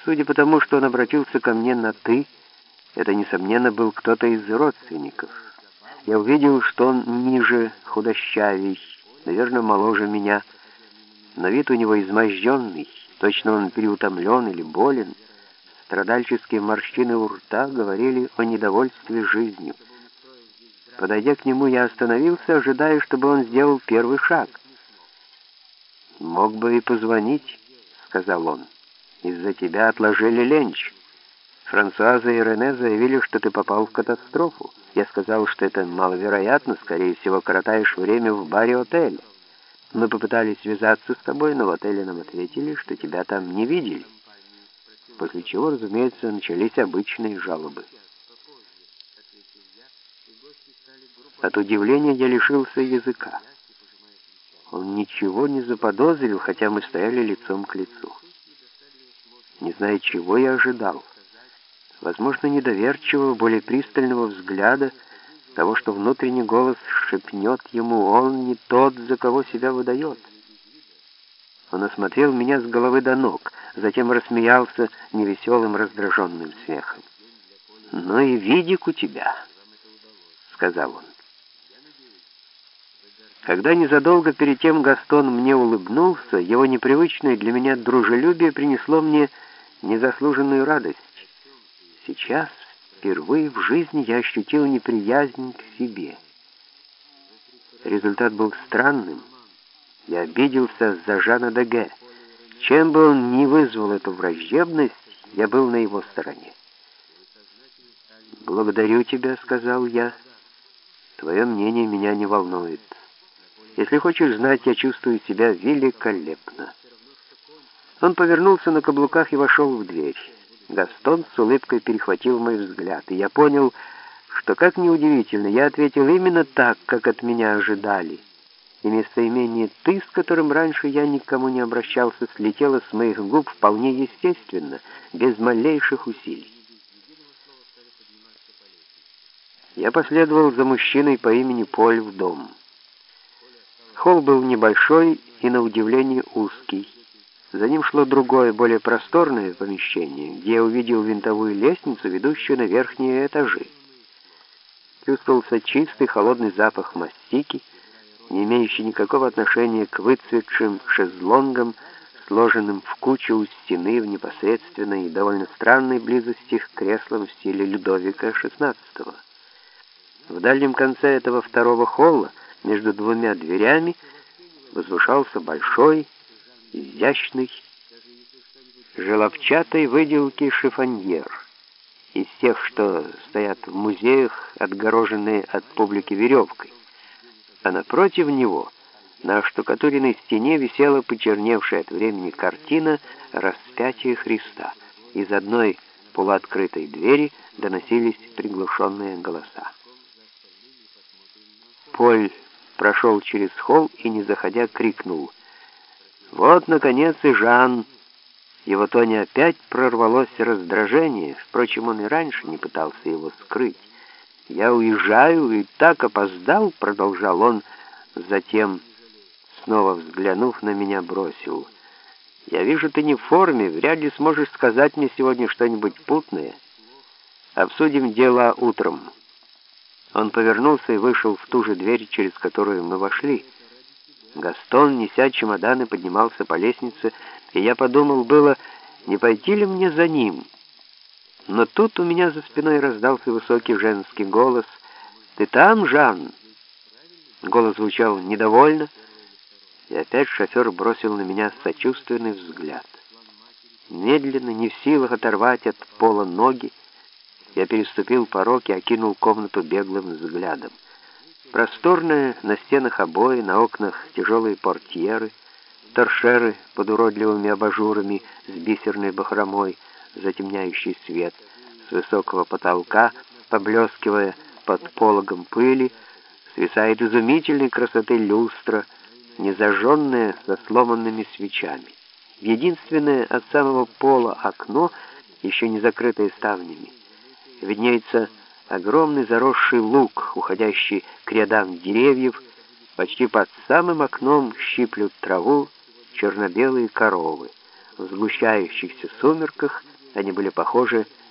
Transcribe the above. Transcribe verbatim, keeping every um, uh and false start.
Судя по тому, что он обратился ко мне на «ты», это, несомненно, был кто-то из родственников. Я увидел, что он ниже, худощавей, наверное, моложе меня, но вид у него изможденный, точно он переутомлен или болен. Страдальческие морщины у рта говорили о недовольстве жизнью. Подойдя к нему, я остановился, ожидая, чтобы он сделал первый шаг. «Мог бы и позвонить», — сказал он. «Из-за тебя отложили ленч. Франсуаза и Рене заявили, что ты попал в катастрофу. Я сказал, что это маловероятно, скорее всего, коротаешь время в баре отеля. Мы попытались связаться с тобой, но в отеле нам ответили, что тебя там не видели». После чего, разумеется, начались обычные жалобы. От удивления я лишился языка. Он ничего не заподозрил, хотя мы стояли лицом к лицу. Не зная, чего я ожидал. Возможно, недоверчивого, более пристального взгляда, того, что внутренний голос шепнет ему: он не тот, за кого себя выдает. Он осмотрел меня с головы до ног, затем рассмеялся невеселым, раздраженным смехом. «Ну и видик у тебя», — сказал он. Когда незадолго перед тем Гастон мне улыбнулся, его непривычное для меня дружелюбие принесло мне незаслуженную радость. Сейчас, впервые в жизни, я ощутил неприязнь к себе. Результат был странным. Я обиделся за Жана Деге. Чем бы он ни вызвал эту враждебность, я был на его стороне. «Благодарю тебя», — сказал я. «Твое мнение меня не волнует. Если хочешь знать, я чувствую себя великолепно». Он повернулся на каблуках и вошел в дверь. Гастон с улыбкой перехватил мой взгляд, и я понял, что, как ни удивительно, я ответил именно так, как от меня ожидали. И местоимение «ты», с которым раньше я никому не обращался, слетело с моих губ вполне естественно, без малейших усилий. Я последовал за мужчиной по имени Поль в дом. Холл был небольшой и, на удивление, узкий. За ним шло другое, более просторное помещение, где я увидел винтовую лестницу, ведущую на верхние этажи. Чувствовался чистый холодный запах мастики, не имеющий никакого отношения к выцветшим шезлонгам, сложенным в кучу у стены в непосредственной и довольно странной близости к креслам в стиле Людовика шестнадцатого. В дальнем конце этого второго холла, между двумя дверями, возвышался большой, изящный, желобчатой выделки шифоньер, из тех, что стоят в музеях, отгороженные от публики веревкой. А напротив него на оштукатуренной стене висела почерневшая от времени картина «Распятие Христа». Из одной полуоткрытой двери доносились приглушенные голоса. Поль прошел через холл и, не заходя, крикнул: «Вот, наконец, и Жан!» В его тоне опять прорвалось раздражение, впрочем, он и раньше не пытался его скрыть. «Я уезжаю и так опоздал», — продолжал он, затем, снова взглянув на меня, бросил: «Я вижу, ты не в форме, вряд ли сможешь сказать мне сегодня что-нибудь путное. Обсудим дела утром». Он повернулся и вышел в ту же дверь, через которую мы вошли. Гастон, неся чемоданы, поднимался по лестнице, и я подумал было, не пойти ли мне за ним. Но тут у меня за спиной раздался высокий женский голос: «Ты там, Жан?» Голос звучал недовольно, и опять шофер бросил на меня сочувственный взгляд. Медленно, не в силах оторвать от пола ноги, я переступил порог и окинул комнату беглым взглядом. Просторные, на стенах обои, на окнах тяжелые портьеры, торшеры под уродливыми абажурами с бисерной бахромой, затемняющий свет, с высокого потолка, поблескивая под пологом пыли, свисает изумительной красоты люстра, незажженная, со сломанными свечами. Единственное от самого пола окно, еще не закрытое ставнями, виднеется огромный заросший луг, уходящий к рядам деревьев. Почти под самым окном щиплют траву черно-белые коровы. В сгущающихся сумерках Они были похожи